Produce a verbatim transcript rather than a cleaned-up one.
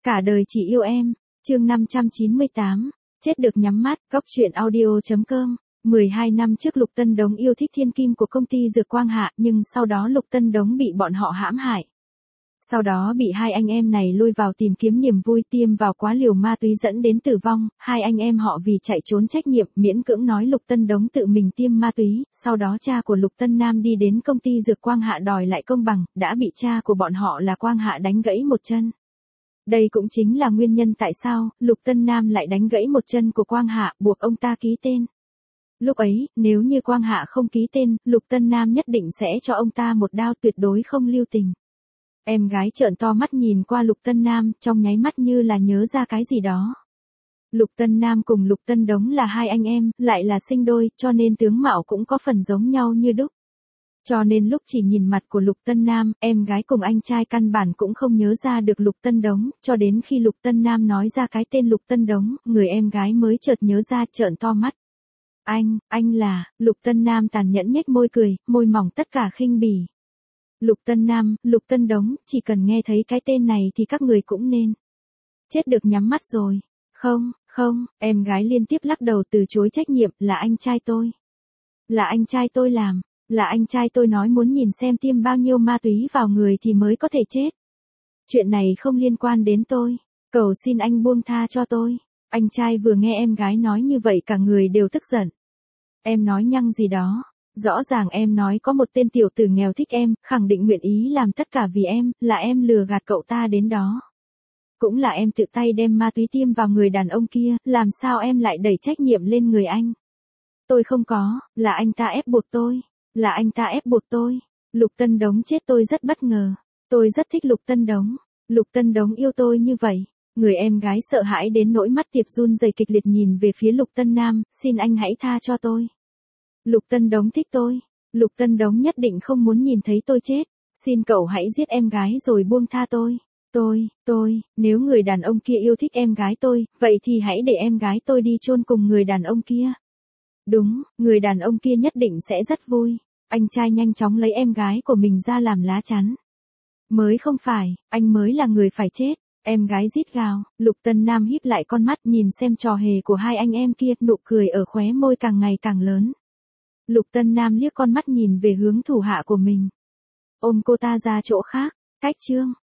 Cả đời chỉ yêu em, chương năm trăm chín mươi tám, chết được nhắm mắt, góc truyện audio.com. mười hai năm trước Lục Tân Đống yêu thích thiên kim của công ty Dược Quang Hạ, nhưng sau đó Lục Tân Đống bị bọn họ hãm hại. Sau đó bị hai anh em này lôi vào tìm kiếm niềm vui, tiêm vào quá liều ma túy dẫn đến tử vong. Hai anh em họ vì chạy trốn trách nhiệm miễn cưỡng nói Lục Tân Đống tự mình tiêm ma túy. Sau đó cha của Lục Tân Nam đi đến công ty Dược Quang Hạ đòi lại công bằng, đã bị cha của bọn họ là Quang Hạ đánh gãy một chân. Đây cũng chính là nguyên nhân tại sao Lục Tân Nam lại đánh gãy một chân của Quang Hạ, buộc ông ta ký tên. Lúc ấy, nếu như Quang Hạ không ký tên, Lục Tân Nam nhất định sẽ cho ông ta một đao, tuyệt đối không lưu tình. Em gái trợn to mắt nhìn qua Lục Tân Nam, trong nháy mắt như là nhớ ra cái gì đó. Lục Tân Nam cùng Lục Tân Đống là hai anh em, lại là sinh đôi, cho nên tướng mạo cũng có phần giống nhau như đúc. Cho nên lúc chỉ nhìn mặt của Lục Tân Nam, em gái cùng anh trai căn bản cũng không nhớ ra được Lục Tân Đống, cho đến khi Lục Tân Nam nói ra cái tên Lục Tân Đống, người em gái mới chợt nhớ ra, trợn to mắt. Anh, anh là, Lục Tân Nam tàn nhẫn nhếch môi cười, môi mỏng tất cả khinh bỉ. Lục Tân Nam, Lục Tân Đống, chỉ cần nghe thấy cái tên này thì các người cũng nên chết được nhắm mắt rồi. Không, không, em gái liên tiếp lắc đầu từ chối trách nhiệm, là anh trai tôi. Là anh trai tôi làm, là anh trai tôi nói muốn nhìn xem tiêm bao nhiêu ma túy vào người thì mới có thể chết. Chuyện này không liên quan đến tôi, cầu xin anh buông tha cho tôi. Anh trai vừa nghe em gái nói như vậy cả người đều tức giận. Em nói nhăng gì đó. Rõ ràng em nói có một tên tiểu tử nghèo thích em, khẳng định nguyện ý làm tất cả vì em, là em lừa gạt cậu ta đến đó. Cũng là em tự tay đem ma túy tiêm vào người đàn ông kia, làm sao em lại đẩy trách nhiệm lên người anh? Tôi không có, là anh ta ép buộc tôi, là anh ta ép buộc tôi. Lục Tân Đống chết tôi rất bất ngờ, tôi rất thích Lục Tân Đống, Lục Tân Đống yêu tôi như vậy. Người em gái sợ hãi đến nỗi mắt tiệp run rẩy kịch liệt nhìn về phía Lục Tân Nam, xin anh hãy tha cho tôi. Lục Tân Đống thích tôi, Lục Tân Đống nhất định không muốn nhìn thấy tôi chết, xin cậu hãy giết em gái rồi buông tha tôi. Tôi, tôi, nếu người đàn ông kia yêu thích em gái tôi, vậy thì hãy để em gái tôi đi chôn cùng người đàn ông kia. Đúng, người đàn ông kia nhất định sẽ rất vui. Anh trai nhanh chóng lấy em gái của mình ra làm lá chắn. Mới không phải, anh mới là người phải chết. Em gái rít gào, Lục Tân Nam híp lại con mắt nhìn xem trò hề của hai anh em kia, nụ cười ở khóe môi càng ngày càng lớn. Lục Tân Nam liếc con mắt nhìn về hướng thủ hạ của mình. Ôm cô ta ra chỗ khác, cách chương.